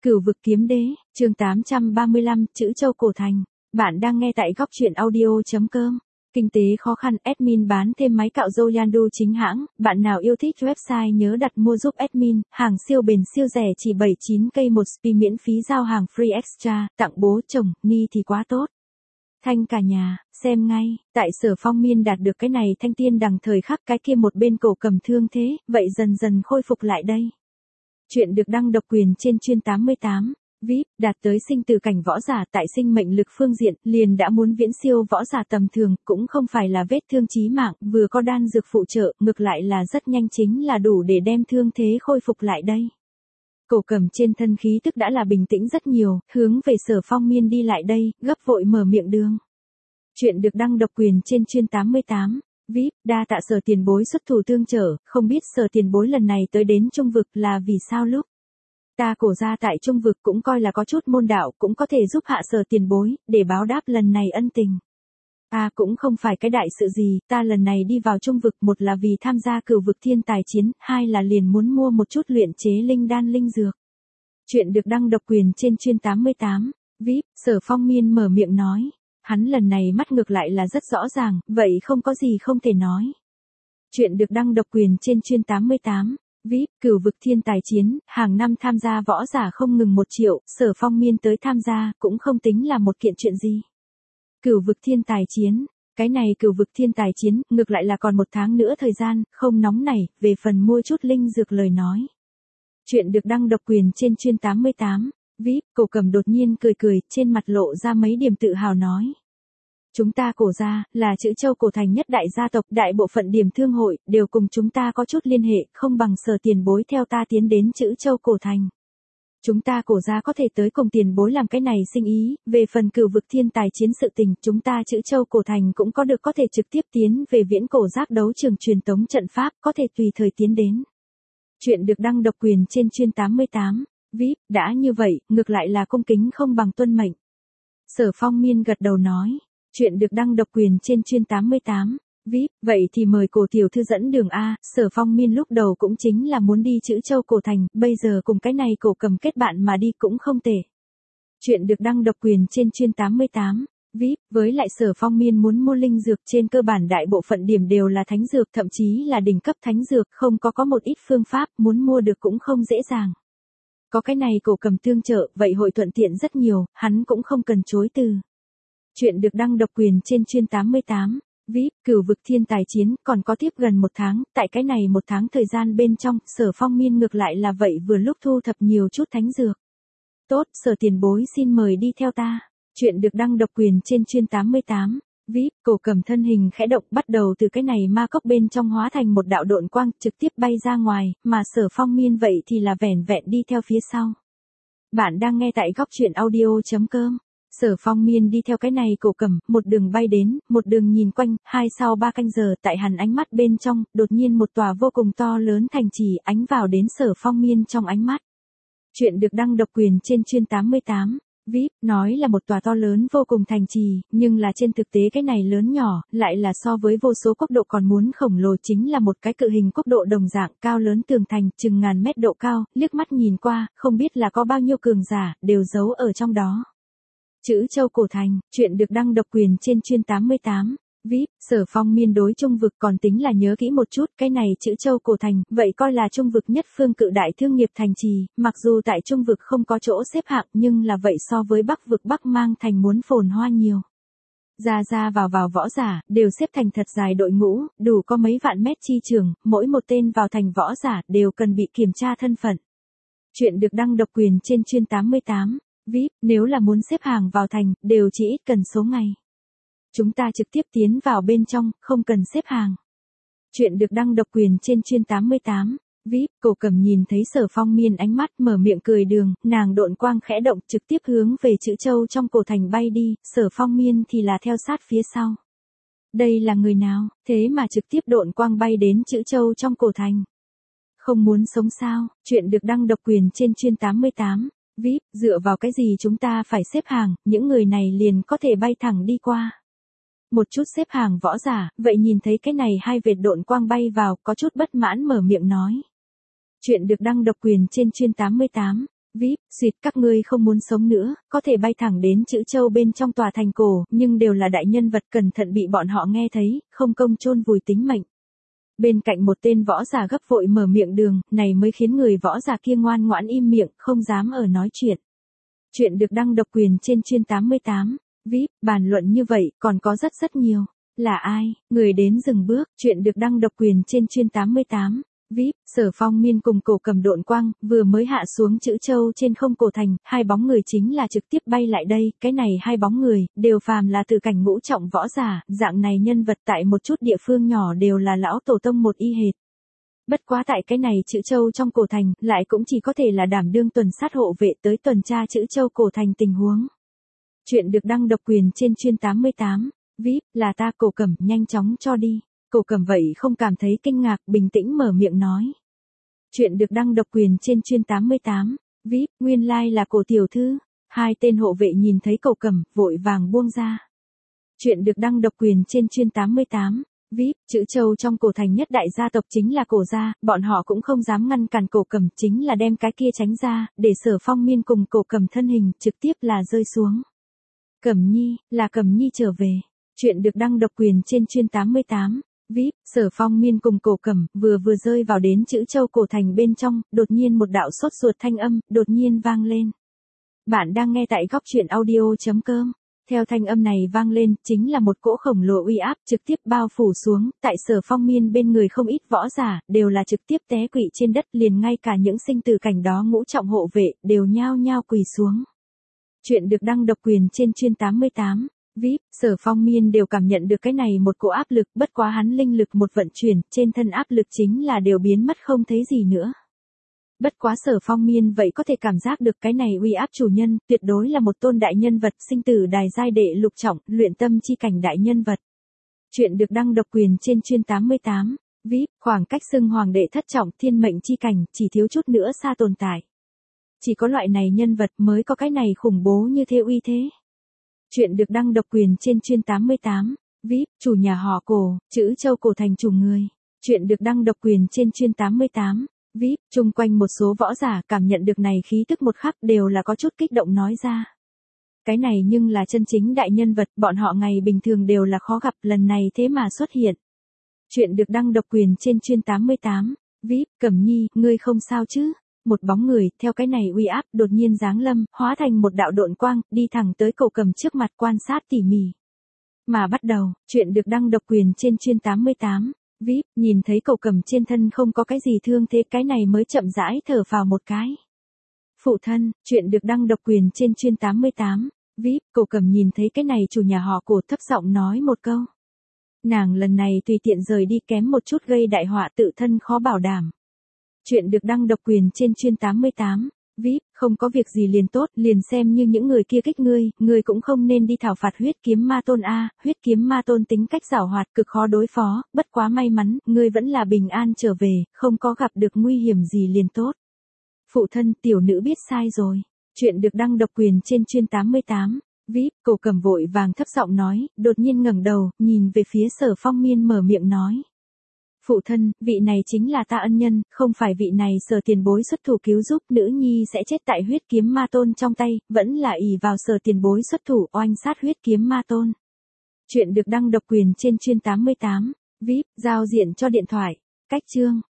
Cửu vực kiếm đế, chương 835, chữ châu cổ thành. Bạn đang nghe tại góc truyện audio.com. Kinh tế khó khăn, admin bán thêm máy cạo râu Yandu chính hãng. Bạn nào yêu thích website nhớ đặt mua giúp admin. Hàng siêu bền siêu rẻ chỉ 79k một spi miễn phí giao hàng free extra. Tặng bố chồng, ni thì quá tốt. Thanh cả nhà, xem ngay. Tại Sở Phong Miên đạt được cái này thanh tiên đằng thời khắc, cái kia một bên cổ cầm thương thế, vậy dần dần khôi phục lại đây. Chuyện được đăng độc quyền trên chuyên 88. VIP, đạt tới sinh tử cảnh võ giả tại sinh mệnh lực phương diện, liền đã muốn viễn siêu võ giả tầm thường, cũng không phải là vết thương chí mạng, vừa có đan dược phụ trợ, ngược lại là rất nhanh chính là đủ để đem thương thế khôi phục lại đây. Cổ cầm trên thân khí tức đã là bình tĩnh rất nhiều, hướng về Sở Phong Miên đi lại đây, gấp vội mở miệng đường. Chuyện được đăng độc quyền trên chuyên 88. VIP, đa tạ Sở tiền bối xuất thủ tương trợ, không biết Sở tiền bối lần này tới đến Trung vực là vì sao lúc ta cổ ra tại Trung vực cũng coi là có chút môn đạo, cũng có thể giúp hạ Sở tiền bối, để báo đáp lần này ân tình. Cũng không phải cái đại sự gì, ta lần này đi vào Trung vực, một là vì tham gia cửu vực thiên tài chiến, hai là liền muốn mua một chút luyện chế linh đan linh dược. Chuyện được đăng độc quyền trên chuyên 88. VIP, Sở Phong Miên mở miệng nói. Hắn lần này mắt ngược lại là rất rõ ràng, vậy không có gì không thể nói. Chuyện được đăng độc quyền trên chuyên 88. VIP, cửu vực thiên tài chiến, hàng năm tham gia võ giả không ngừng 1 triệu, Sở Phong Miên tới tham gia, cũng không tính là một kiện chuyện gì. Cửu vực thiên tài chiến, cái này cửu vực thiên tài chiến, ngược lại là còn 1 tháng nữa thời gian, không nóng nảy, về phần mua chút linh dược lời nói. Chuyện được đăng độc quyền trên chuyên 88. VIP, cổ cầm đột nhiên cười cười, trên mặt lộ ra mấy điểm tự hào nói. Chúng ta cổ gia, là chữ châu cổ thành nhất đại gia tộc, đại bộ phận điểm thương hội, đều cùng chúng ta có chút liên hệ, không bằng Sở tiền bối theo ta tiến đến chữ châu cổ thành. Chúng ta cổ gia có thể tới cùng tiền bối làm cái này sinh ý, về phần cửu vực thiên tài chiến sự tình, chúng ta chữ châu cổ thành cũng có được có thể trực tiếp tiến về viễn cổ giác đấu trường truyền tống trận pháp, có thể tùy thời tiến đến. Chuyện được đăng độc quyền trên chuyên 88. VIP, đã như vậy, ngược lại là cung kính không bằng tuân mệnh. Sở Phong Miên gật đầu nói. Chuyện được đăng độc quyền trên chuyên 88. VIP, vậy thì mời cổ tiểu thư dẫn đường A. Sở Phong Miên lúc đầu cũng chính là muốn đi chữ châu cổ thành, bây giờ cùng cái này cổ cầm kết bạn mà đi cũng không tệ. Chuyện được đăng độc quyền trên chuyên 88. VIP, với lại Sở Phong Miên muốn mua linh dược, trên cơ bản đại bộ phận điểm đều là thánh dược, thậm chí là đỉnh cấp thánh dược, không có một ít phương pháp, muốn mua được cũng không dễ dàng. Có cái này cổ cầm tương trợ, vậy hội thuận tiện rất nhiều, hắn cũng không cần chối từ. Chuyện được đăng độc quyền trên chuyên 88. VIP, cửu vực thiên tài chiến, còn có tiếp gần 1 tháng, tại cái này 1 tháng thời gian bên trong, Sở Phong Miên ngược lại là vậy vừa lúc thu thập nhiều chút thánh dược. Tốt, Sở tiền bối xin mời đi theo ta. Chuyện được đăng độc quyền trên chuyên 88. VIP, cổ cầm thân hình khẽ động, bắt đầu từ cái này ma cốc bên trong hóa thành một đạo độn quang, trực tiếp bay ra ngoài, mà Sở Phong Miên vậy thì là vẻn vẹn đi theo phía sau. Bạn đang nghe tại góc truyện audio.com. Sở Phong Miên đi theo cái này cổ cầm, một đường bay đến, một đường nhìn quanh, sau 3 canh giờ, tại hắn ánh mắt bên trong, đột nhiên một tòa vô cùng to lớn thành trì ánh vào đến Sở Phong Miên trong ánh mắt. Chuyện được đăng độc quyền trên chuyên 88. VIP, nói là một tòa to lớn vô cùng thành trì, nhưng là trên thực tế cái này lớn nhỏ, lại là so với vô số quốc độ còn muốn khổng lồ, chính là một cái cự hình quốc độ đồng dạng, cao lớn tường thành, chừng ngàn mét độ cao, liếc mắt nhìn qua, không biết là có bao nhiêu cường giả, đều giấu ở trong đó. Chữ châu cổ thành, chuyện được đăng độc quyền trên chuyên 88. VIP, Sở Phong Miên đối Trung vực còn tính là nhớ kỹ một chút, cái này chữ châu cổ thành, vậy coi là Trung vực nhất phương cự đại thương nghiệp thành trì, mặc dù tại Trung vực không có chỗ xếp hạng nhưng là vậy so với Bắc vực Bắc Mang thành muốn phồn hoa nhiều. Ra vào võ giả, đều xếp thành thật dài đội ngũ, đủ có mấy vạn mét chi trường, mỗi một tên vào thành võ giả đều cần bị kiểm tra thân phận. Chuyện được đăng độc quyền trên chuyên 88. VIP, nếu là muốn xếp hàng vào thành, đều chỉ ít cần số ngày. Chúng ta trực tiếp tiến vào bên trong, không cần xếp hàng. Chuyện được đăng độc quyền trên chuyên 88. VIP, cổ cầm nhìn thấy Sở Phong Miên ánh mắt, mở miệng cười đường, nàng độn quang khẽ động, trực tiếp hướng về chữ châu trong cổ thành bay đi, Sở Phong Miên thì là theo sát phía sau. Đây là người nào, thế mà trực tiếp độn quang bay đến chữ châu trong cổ thành. Không muốn sống sao? Chuyện được đăng độc quyền trên chuyên 88. VIP, dựa vào cái gì chúng ta phải xếp hàng, những người này liền có thể bay thẳng đi qua. Một chút xếp hàng võ giả, vậy nhìn thấy cái này 2 vệt độn quang bay vào, có chút bất mãn mở miệng nói. Chuyện được đăng độc quyền trên chuyên 88. VIP, xuyệt các ngươi không muốn sống nữa, có thể bay thẳng đến Trữ Châu bên trong tòa thành cổ, nhưng đều là đại nhân vật cẩn thận bị bọn họ nghe thấy, không công chôn vùi tính mệnh. Bên cạnh một tên võ giả gấp vội mở miệng đường, này mới khiến người võ giả kia ngoan ngoãn im miệng, không dám ở nói chuyện. Chuyện được đăng độc quyền trên chuyên 88. VIP, bàn luận như vậy, còn có rất nhiều. Là ai? Người đến dừng bước, chuyện được đăng độc quyền trên chuyên 88. VIP, Sở Phong Miên cùng Cổ Cầm độn quang, vừa mới hạ xuống Trữ Châu trên không cổ thành, hai bóng người chính là trực tiếp bay lại đây, cái này hai bóng người, đều phàm là từ cảnh ngũ trọng võ giả, dạng này nhân vật tại một chút địa phương nhỏ đều là lão tổ tông một y hệt. Bất quá tại cái này Trữ Châu trong cổ thành, lại cũng chỉ có thể là đảm đương tuần sát hộ vệ tới tuần tra Trữ Châu cổ thành tình huống. Chuyện được đăng độc quyền trên chuyên 88. VIP, là ta Cổ Cầm, nhanh chóng cho đi. Cổ Cầm vậy không cảm thấy kinh ngạc, bình tĩnh mở miệng nói. Chuyện được đăng độc quyền trên chuyên 88. VIP, nguyên lai là Cổ tiểu thư. Hai tên hộ vệ nhìn thấy Cổ Cầm, vội vàng buông ra. Chuyện được đăng độc quyền trên chuyên 88. VIP, Trữ Châu trong cổ thành nhất đại gia tộc chính là Cổ gia, bọn họ cũng không dám ngăn cản Cổ Cầm, chính là đem cái kia tránh ra, để Sở Phong Miên cùng Cổ Cầm thân hình trực tiếp là rơi xuống. Cẩm Nhi, là Cẩm Nhi trở về. Chuyện được đăng độc quyền trên chuyên 88. VIP, Sở Phong Miên cùng Cổ Cầm vừa rơi vào đến Trữ Châu cổ thành bên trong, đột nhiên một đạo sốt ruột thanh âm đột nhiên vang lên. Bạn đang nghe tại goctruyện.audio.com. Theo thanh âm này vang lên, chính là một cỗ khổng lồ uy áp trực tiếp bao phủ xuống, tại Sở Phong Miên bên người không ít võ giả, đều là trực tiếp té quỵ trên đất, liền ngay cả những sinh tử cảnh đó ngũ trọng hộ vệ, đều nhao nhao quỳ xuống. Chuyện được đăng độc quyền trên chuyên 88. VIP, Sở Phong Miên đều cảm nhận được cái này một cỗ áp lực, bất quá hắn linh lực một vận chuyển, trên thân áp lực chính là đều biến mất không thấy gì nữa. Bất quá Sở Phong Miên vậy có thể cảm giác được cái này uy áp chủ nhân, tuyệt đối là một tôn đại nhân vật, sinh tử đài giai đệ lục trọng, luyện tâm chi cảnh đại nhân vật. Chuyện được đăng độc quyền trên chuyên 88. VIP, khoảng cách xưng hoàng đệ thất trọng, thiên mệnh chi cảnh, chỉ thiếu chút nữa xa tồn tại. Chỉ có loại này nhân vật mới có cái này khủng bố như thế uy thế. Chuyện được đăng độc quyền trên chuyên 88. VIP, chủ nhà họ Cổ, Trữ Châu cổ thành chủ người. Chuyện được đăng độc quyền trên chuyên 88. VIP, chung quanh một số võ giả cảm nhận được này khí tức một khắc đều là có chút kích động nói ra. Cái này nhưng là chân chính đại nhân vật, bọn họ ngày bình thường đều là khó gặp, lần này thế mà xuất hiện. Chuyện được đăng độc quyền trên chuyên 88. VIP, Cẩm Nhi, ngươi không sao chứ? Một bóng người, theo cái này uy áp, đột nhiên giáng lâm, hóa thành một đạo độn quang, đi thẳng tới Cổ Cầm trước mặt quan sát tỉ mỉ. Mà bắt đầu, chuyện được đăng độc quyền trên chuyên 88. VIP, nhìn thấy Cổ Cầm trên thân không có cái gì thương thế, cái này mới chậm rãi thở phào một cái. Phụ thân, chuyện được đăng độc quyền trên chuyên 88. VIP, Cổ Cầm nhìn thấy cái này chủ nhà họ Cổ thấp giọng nói một câu. Nàng lần này tùy tiện rời đi kém một chút gây đại họa tự thân khó bảo đảm. Chuyện được đăng độc quyền trên chuyên 88. VIP, không có việc gì liền tốt, liền xem như những người kia kích ngươi cũng không nên đi thảo phạt huyết kiếm ma tôn a, huyết kiếm ma tôn tính cách giảo hoạt cực khó đối phó, bất quá may mắn, ngươi vẫn là bình an trở về, không có gặp được nguy hiểm gì liền tốt. Phụ thân, tiểu nữ biết sai rồi. Chuyện được đăng độc quyền trên chuyên 88. VIP, Cổ Cầm vội vàng thấp giọng nói, đột nhiên ngẩng đầu, nhìn về phía Sở Phong Miên mở miệng nói. Phụ thân, vị này chính là ta ân nhân, không phải vị này Sở tiền bối xuất thủ cứu giúp nữ nhi sẽ chết tại huyết kiếm ma tôn trong tay, vẫn là ỷ vào Sở tiền bối xuất thủ oanh sát huyết kiếm ma tôn. Chuyện được đăng độc quyền trên chuyên 88. VIP, giao diện cho điện thoại. Cách chương.